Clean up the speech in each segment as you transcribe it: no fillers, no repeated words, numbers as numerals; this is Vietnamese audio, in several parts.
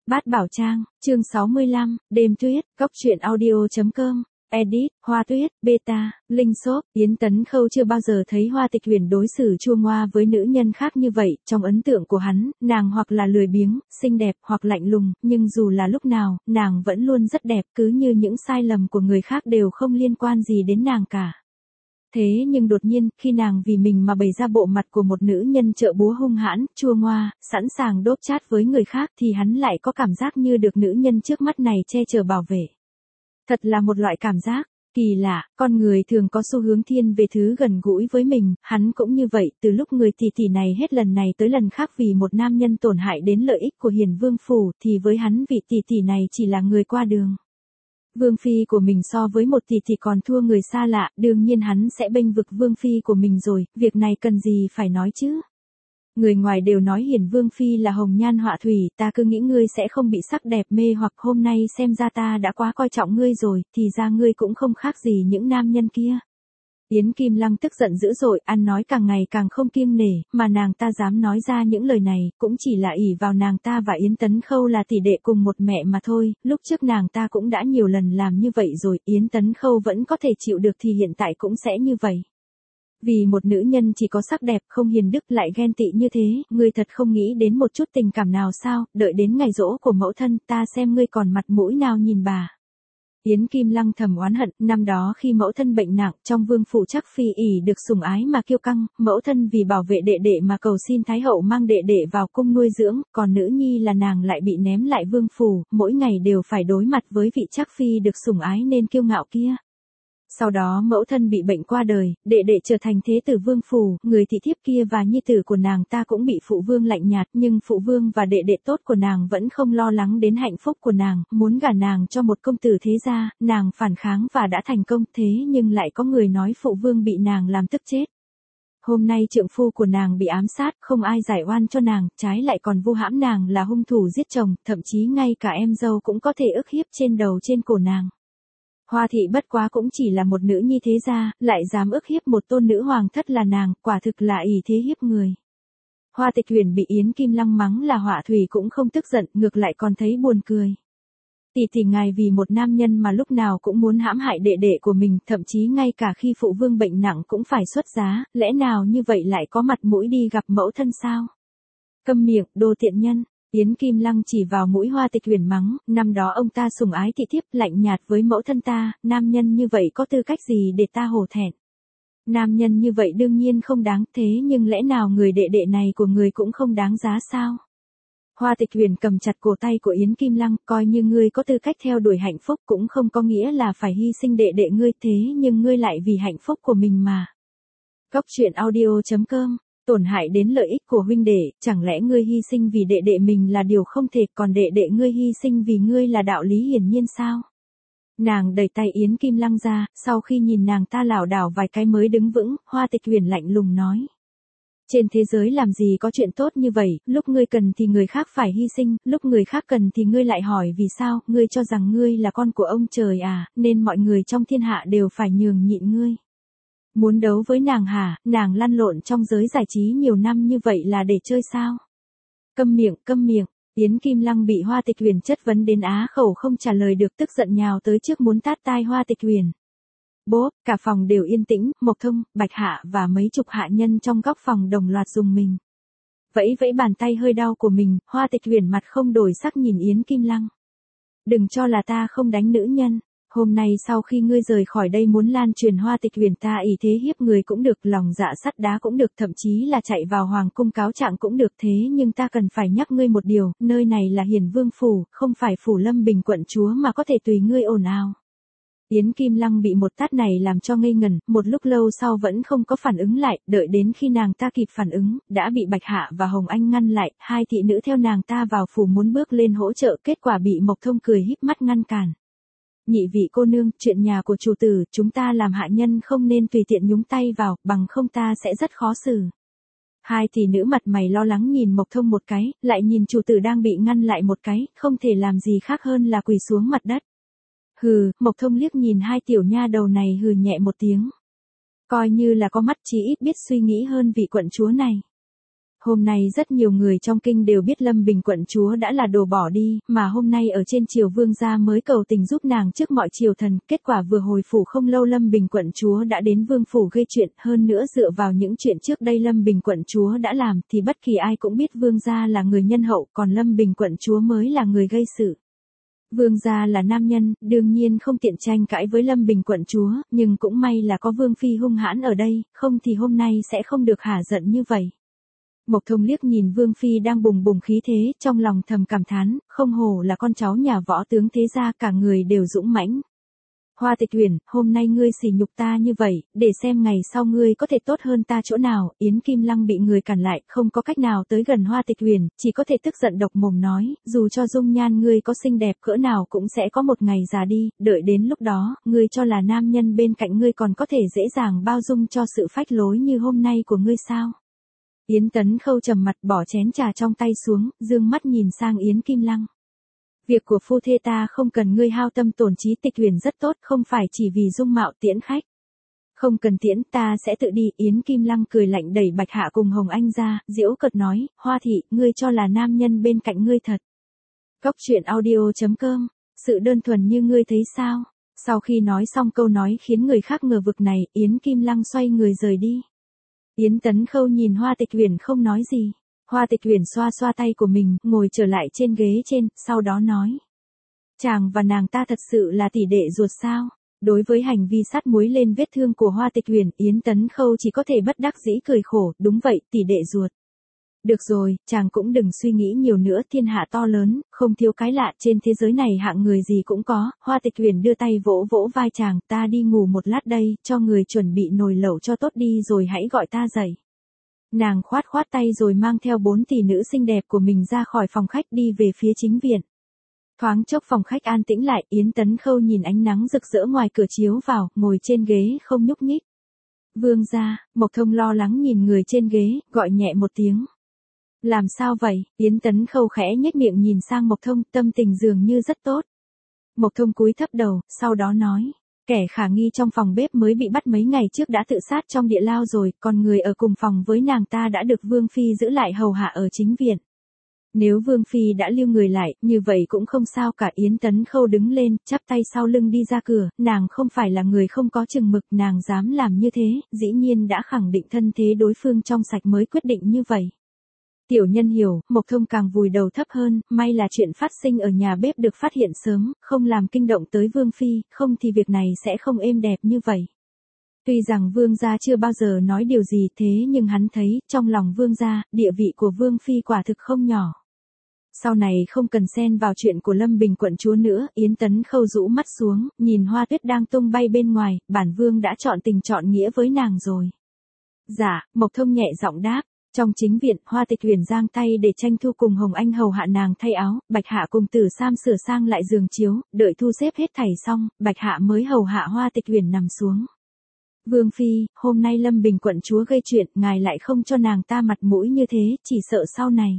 Bát Bảo Trang, chương 65, đêm tuyết, góc truyện audio.com, edit, Hoa Tuyết, beta, Linh Shop, Yến Tấn Khâu chưa bao giờ thấy Hoa Tịch Huyền đối xử chua ngoa với nữ nhân khác như vậy, trong ấn tượng của hắn, nàng hoặc là lười biếng, xinh đẹp hoặc lạnh lùng, nhưng dù là lúc nào, nàng vẫn luôn rất đẹp, cứ như những sai lầm của người khác đều không liên quan gì đến nàng cả. Thế nhưng đột nhiên, khi nàng vì mình mà bày ra bộ mặt của một nữ nhân trợ búa hung hãn, chua ngoa, sẵn sàng đốp chát với người khác thì hắn lại có cảm giác như được nữ nhân trước mắt này che chở bảo vệ. Thật là một loại cảm giác kỳ lạ, con người thường có xu hướng thiên về thứ gần gũi với mình, hắn cũng như vậy, từ lúc người tỷ tỷ này hết lần này tới lần khác vì một nam nhân tổn hại đến lợi ích của Hiền Vương phủ, thì với hắn vị tỷ tỷ này chỉ là người qua đường. Vương phi của mình so với một tỷ tỷ còn thua người xa lạ, đương nhiên hắn sẽ bênh vực vương phi của mình rồi, việc này cần gì phải nói chứ. Người ngoài đều nói Hiền Vương phi là hồng nhan họa thủy, ta cứ nghĩ ngươi sẽ không bị sắc đẹp mê hoặc hôm nay xem ra ta đã quá coi trọng ngươi rồi, thì ra ngươi cũng không khác gì những nam nhân kia. Yến Kim Lăng tức giận dữ dội, ăn nói càng ngày càng không kiêng nể, mà nàng ta dám nói ra những lời này, cũng chỉ là ỷ vào nàng ta và Yến Tấn Khâu là tỷ đệ cùng một mẹ mà thôi, lúc trước nàng ta cũng đã nhiều lần làm như vậy rồi, Yến Tấn Khâu vẫn có thể chịu được thì hiện tại cũng sẽ như vậy. Vì một nữ nhân chỉ có sắc đẹp không hiền đức lại ghen tị như thế, ngươi thật không nghĩ đến một chút tình cảm nào sao, đợi đến ngày giỗ của mẫu thân ta xem ngươi còn mặt mũi nào nhìn bà. Yến Kim Lăng thầm oán hận, năm đó khi mẫu thân bệnh nặng, trong vương phủ chắc phi ỷ được sủng ái mà kiêu căng, mẫu thân vì bảo vệ đệ đệ mà cầu xin thái hậu mang đệ đệ vào cung nuôi dưỡng, còn nữ nhi là nàng lại bị ném lại vương phủ, mỗi ngày đều phải đối mặt với vị chắc phi được sủng ái nên kiêu ngạo kia. Sau đó mẫu thân bị bệnh qua đời, đệ đệ trở thành thế tử vương phủ, người thị thiếp kia và nhi tử của nàng ta cũng bị phụ vương lạnh nhạt, nhưng phụ vương và đệ đệ tốt của nàng vẫn không lo lắng đến hạnh phúc của nàng, muốn gả nàng cho một công tử thế gia, nàng phản kháng và đã thành công, thế nhưng lại có người nói phụ vương bị nàng làm tức chết. Hôm nay trượng phu của nàng bị ám sát, không ai giải oan cho nàng, trái lại còn vu hãm nàng là hung thủ giết chồng, thậm chí ngay cả em dâu cũng có thể ức hiếp trên đầu trên cổ nàng. Hoa thị bất quá cũng chỉ là một nữ nhi thế gia, lại dám ức hiếp một tôn nữ hoàng thất là nàng, quả thực là ỷ thế hiếp người. Hoa Tịch Huyền bị Yến Kim Lăng mắng là họa thủy cũng không tức giận, ngược lại còn thấy buồn cười. Tỷ tỷ ngài vì một nam nhân mà lúc nào cũng muốn hãm hại đệ đệ của mình, thậm chí ngay cả khi phụ vương bệnh nặng cũng phải xuất giá, lẽ nào như vậy lại có mặt mũi đi gặp mẫu thân sao? Câm miệng, đồ tiện nhân. Yến Kim Lăng chỉ vào mũi Hoa Tịch Huyền mắng, năm đó ông ta sủng ái thị thiếp lạnh nhạt với mẫu thân ta, nam nhân như vậy có tư cách gì để ta hổ thẹn. Nam nhân như vậy đương nhiên không đáng, thế nhưng lẽ nào người đệ đệ này của người cũng không đáng giá sao? Hoa Tịch Huyền cầm chặt cổ tay của Yến Kim Lăng, coi như ngươi có tư cách theo đuổi hạnh phúc cũng không có nghĩa là phải hy sinh đệ đệ ngươi, thế nhưng ngươi lại vì hạnh phúc của mình mà. Góc truyện audio.com, tổn hại đến lợi ích của huynh đệ, chẳng lẽ ngươi hy sinh vì đệ đệ mình là điều không thể, còn đệ đệ ngươi hy sinh vì ngươi là đạo lý hiển nhiên sao? Nàng đẩy tay Yến Kim Lăng ra, sau khi nhìn nàng ta lảo đảo vài cái mới đứng vững, Hoa Tịch Huyền lạnh lùng nói. Trên thế giới làm gì có chuyện tốt như vậy, lúc ngươi cần thì người khác phải hy sinh, lúc người khác cần thì ngươi lại hỏi vì sao, ngươi cho rằng ngươi là con của ông trời à, nên mọi người trong thiên hạ đều phải nhường nhịn ngươi. Muốn đấu với nàng hả, nàng lăn lộn trong giới giải trí nhiều năm như vậy là để chơi sao? Câm miệng, câm miệng. Yến Kim Lăng bị Hoa Tịch Huyền chất vấn đến á khẩu không trả lời được, tức giận nhào tới trước muốn tát tai Hoa Tịch Huyền. Bốp, cả phòng đều yên tĩnh, Mộc Thông, Bạch Hạ và mấy chục hạ nhân trong góc phòng đồng loạt dùng mình. Vẫy vẫy bàn tay hơi đau của mình, Hoa Tịch Huyền mặt không đổi sắc nhìn Yến Kim Lăng. Đừng cho là ta không đánh nữ nhân. Hôm nay sau khi ngươi rời khỏi đây muốn lan truyền Hoa Tịch Huyền ta ỷ thế hiếp người cũng được, lòng dạ sắt đá cũng được, thậm chí là chạy vào hoàng cung cáo trạng cũng được, thế nhưng ta cần phải nhắc ngươi một điều, nơi này là Hiền Vương phủ, không phải phủ Lâm Bình quận chúa mà có thể tùy ngươi ồn ào. Yến Kim Lăng bị một tát này làm cho ngây ngần, một lúc lâu sau vẫn không có phản ứng lại, đợi đến khi nàng ta kịp phản ứng, đã bị Bạch Hạ và Hồng Anh ngăn lại, hai thị nữ theo nàng ta vào phủ muốn bước lên hỗ trợ, kết quả bị Mộc Thông cười híp mắt ngăn cản. Nhị vị cô nương, chuyện nhà của chủ tử, chúng ta làm hạ nhân không nên tùy tiện nhúng tay vào, bằng không ta sẽ rất khó xử. Hai tỷ nữ mặt mày lo lắng nhìn Mộc Thông một cái, lại nhìn chủ tử đang bị ngăn lại một cái, không thể làm gì khác hơn là quỳ xuống mặt đất. Hừ, Mộc Thông liếc nhìn hai tiểu nha đầu này hừ nhẹ một tiếng. Coi như là có mắt chí ít biết suy nghĩ hơn vị quận chúa này. Hôm nay rất nhiều người trong kinh đều biết Lâm Bình quận chúa đã là đồ bỏ đi, mà hôm nay ở trên triều vương gia mới cầu tình giúp nàng trước mọi triều thần, kết quả vừa hồi phủ không lâu Lâm Bình quận chúa đã đến vương phủ gây chuyện, hơn nữa dựa vào những chuyện trước đây Lâm Bình quận chúa đã làm thì bất kỳ ai cũng biết vương gia là người nhân hậu, còn Lâm Bình quận chúa mới là người gây sự. Vương gia là nam nhân, đương nhiên không tiện tranh cãi với Lâm Bình quận chúa, nhưng cũng may là có vương phi hung hãn ở đây, không thì hôm nay sẽ không được hả giận như vậy. Mộc Thông liếc nhìn Vương Phi đang bùng bùng khí thế, trong lòng thầm cảm thán, không hổ là con cháu nhà võ tướng thế gia, cả người đều dũng mãnh. Hoa Tịch Uyển, hôm nay ngươi sỉ nhục ta như vậy, để xem ngày sau ngươi có thể tốt hơn ta chỗ nào. Yến Kim Lăng bị người cản lại, không có cách nào tới gần Hoa Tịch Uyển, chỉ có thể tức giận độc mồm nói, dù cho dung nhan ngươi có xinh đẹp cỡ nào cũng sẽ có một ngày già đi, đợi đến lúc đó, ngươi cho là nam nhân bên cạnh ngươi còn có thể dễ dàng bao dung cho sự phách lối như hôm nay của ngươi sao? Yến Tấn Khâu trầm mặt bỏ chén trà trong tay xuống, dương mắt nhìn sang Yến Kim Lăng. Việc của phu thê ta không cần ngươi hao tâm tổn trí, Tịch Uyển rất tốt, không phải chỉ vì dung mạo tiễn khách. Không cần tiễn, ta sẽ tự đi. Yến Kim Lăng cười lạnh đẩy Bạch Hạ cùng Hồng Anh ra, giễu cợt nói, Hoa thị, ngươi cho là nam nhân bên cạnh ngươi thật. Cóc truyện audio.com, sự đơn thuần như ngươi thấy sao? Sau khi nói xong câu nói khiến người khác ngờ vực này, Yến Kim Lăng xoay người rời đi. Yến Tấn Khâu nhìn Hoa Tịch Uyển không nói gì. Hoa Tịch Uyển xoa xoa tay của mình, ngồi trở lại trên ghế trên, sau đó nói. Chàng và nàng ta thật sự là tỷ đệ ruột sao? Đối với hành vi sát muối lên vết thương của Hoa Tịch Uyển, Yến Tấn Khâu chỉ có thể bất đắc dĩ cười khổ, đúng vậy, tỷ đệ ruột. Được rồi, chàng cũng đừng suy nghĩ nhiều nữa, thiên hạ to lớn, không thiếu cái lạ, trên thế giới này hạng người gì cũng có. Hoa Tịch Uyển đưa tay vỗ vỗ vai chàng, ta đi ngủ một lát đây, cho người chuẩn bị nồi lẩu cho tốt đi rồi hãy gọi ta dậy. Nàng khoát khoát tay rồi mang theo 4 tỷ nữ xinh đẹp của mình ra khỏi phòng khách đi về phía chính viện. Thoáng chốc phòng khách an tĩnh lại, Yến Tấn Khâu nhìn ánh nắng rực rỡ ngoài cửa chiếu vào, ngồi trên ghế không nhúc nhích. Vương gia, Mộc Thông lo lắng nhìn người trên ghế, gọi nhẹ một tiếng. Làm sao vậy? Yến Tấn Khâu khẽ nhếch miệng nhìn sang Mộc Thông, tâm tình dường như rất tốt. Mộc Thông cúi thấp đầu, sau đó nói, kẻ khả nghi trong phòng bếp mới bị bắt mấy ngày trước đã tự sát trong địa lao rồi, còn người ở cùng phòng với nàng ta đã được Vương Phi giữ lại hầu hạ ở chính viện. Nếu Vương Phi đã lưu người lại, như vậy cũng không sao cả. Yến Tấn Khâu đứng lên, chắp tay sau lưng đi ra cửa, nàng không phải là người không có chừng mực, nàng dám làm như thế, dĩ nhiên đã khẳng định thân thế đối phương trong sạch mới quyết định như vậy. Tiểu nhân hiểu, Mộc Thông càng vùi đầu thấp hơn, may là chuyện phát sinh ở nhà bếp được phát hiện sớm, không làm kinh động tới Vương Phi, không thì việc này sẽ không êm đẹp như vậy. Tuy rằng Vương gia chưa bao giờ nói điều gì thế nhưng hắn thấy, trong lòng Vương gia, địa vị của Vương Phi quả thực không nhỏ. Sau này không cần xen vào chuyện của Lâm Bình quận chúa nữa, Yến Tấn Khâu rũ mắt xuống, nhìn hoa tuyết đang tung bay bên ngoài, bản Vương đã chọn tình chọn nghĩa với nàng rồi. Dạ, Mộc Thông nhẹ giọng đáp. Trong chính viện, Hoa Tịch Uyển giang tay để tranh thu cùng Hồng Anh hầu hạ nàng thay áo, Bạch Hạ cùng Tử Sam sửa sang lại giường chiếu, đợi thu xếp hết thảy xong, Bạch Hạ mới hầu hạ Hoa Tịch Uyển nằm xuống. Vương Phi, hôm nay Lâm Bình quận chúa gây chuyện, ngài lại không cho nàng ta mặt mũi như thế, chỉ sợ sau này.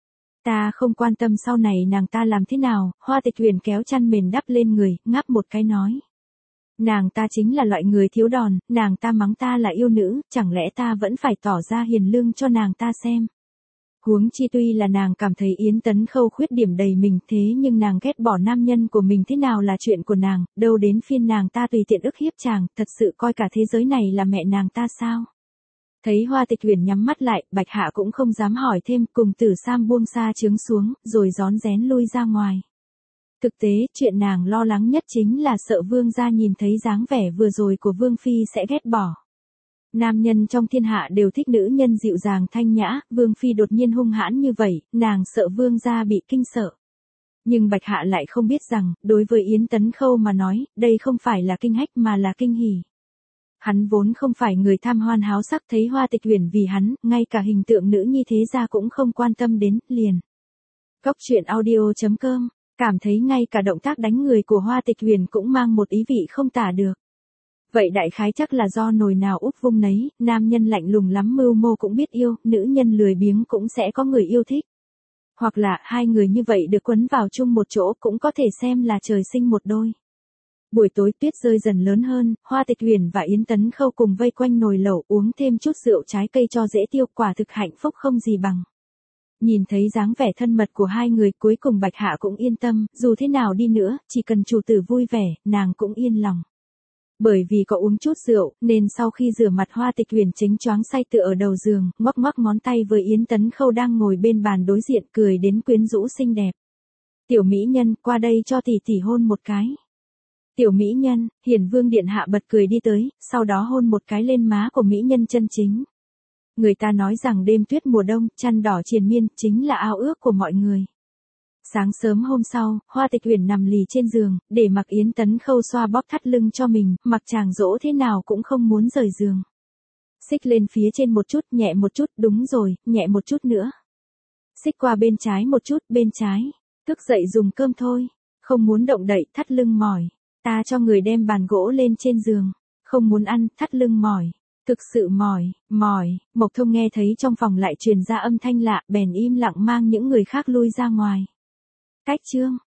Ta không quan tâm sau này nàng ta làm thế nào. Hoa Tịch Uyển kéo chăn mền đắp lên người, ngáp một cái nói. Nàng ta chính là loại người thiếu đòn, nàng ta mắng ta là yêu nữ, chẳng lẽ ta vẫn phải tỏ ra hiền lương cho nàng ta xem. Huống chi tuy là nàng cảm thấy Yến Tấn Khâu khuyết điểm đầy mình thế nhưng nàng ghét bỏ nam nhân của mình thế nào là chuyện của nàng, đâu đến phiên nàng ta tùy tiện ức hiếp chàng, thật sự coi cả thế giới này là mẹ nàng ta sao. Thấy Hoa Tịch Uyển nhắm mắt lại, Bạch Hạ cũng không dám hỏi thêm, cùng Tử Sam buông xa trướng xuống, rồi rón rén lui ra ngoài. Thực tế, chuyện nàng lo lắng nhất chính là sợ Vương gia nhìn thấy dáng vẻ vừa rồi của Vương Phi sẽ ghét bỏ. Nam nhân trong thiên hạ đều thích nữ nhân dịu dàng thanh nhã, Vương Phi đột nhiên hung hãn như vậy, nàng sợ Vương gia bị kinh sợ. Nhưng Bạch Hạ lại không biết rằng, đối với Yến Tấn Khâu mà nói, đây không phải là kinh hách mà là kinh hỉ. Hắn vốn không phải người tham hoan háo sắc, thấy Hoa Tịch Uyển vì hắn, ngay cả hình tượng nữ nhi thế gia cũng không quan tâm đến, liền. Cóc truyện audio.com, cảm thấy ngay cả động tác đánh người của Hoa Tịch Uyển cũng mang một ý vị không tả được. Vậy đại khái chắc là do nồi nào úp vung nấy, nam nhân lạnh lùng lắm mưu mô cũng biết yêu, nữ nhân lười biếng cũng sẽ có người yêu thích. Hoặc là hai người như vậy được quấn vào chung một chỗ cũng có thể xem là trời sinh một đôi. Buổi tối tuyết rơi dần lớn hơn, Hoa Tịch Huyền và Yến Tấn Khâu cùng vây quanh nồi lẩu uống thêm chút rượu trái cây cho dễ tiêu, quả thực hạnh phúc không gì bằng. Nhìn thấy dáng vẻ thân mật của hai người, cuối cùng Bạch Hạ cũng yên tâm, dù thế nào đi nữa, chỉ cần chủ tử vui vẻ, nàng cũng yên lòng. Bởi vì có uống chút rượu, nên sau khi rửa mặt Hoa Tịch Huyền chính choáng say tựa ở đầu giường, ngoắc ngoắc ngón tay với Yến Tấn Khâu đang ngồi bên bàn đối diện, cười đến quyến rũ xinh đẹp. Tiểu mỹ nhân, qua đây cho tỷ tỷ hôn một cái. Tiểu mỹ nhân, Hiển Vương điện hạ bật cười đi tới, sau đó hôn một cái lên má của mỹ nhân chân chính. Người ta nói rằng đêm tuyết mùa đông, chăn đỏ triền miên, chính là ao ước của mọi người. Sáng sớm hôm sau, Hoa Tịch Huyền nằm lì trên giường, để mặc Yến Tấn Khâu xoa bóp thắt lưng cho mình, mặc chàng dỗ thế nào cũng không muốn rời giường. Xích lên phía trên một chút, nhẹ một chút, đúng rồi, nhẹ một chút nữa. Xích qua bên trái một chút, bên trái. Thức dậy dùng cơm thôi. Không muốn động đậy, thắt lưng mỏi. Ta cho người đem bàn gỗ lên trên giường. Không muốn ăn, thắt lưng mỏi. Thực sự mỏi. Mộc Thông nghe thấy trong phòng lại truyền ra âm thanh lạ, bèn im lặng mang những người khác lui ra ngoài. Cách chương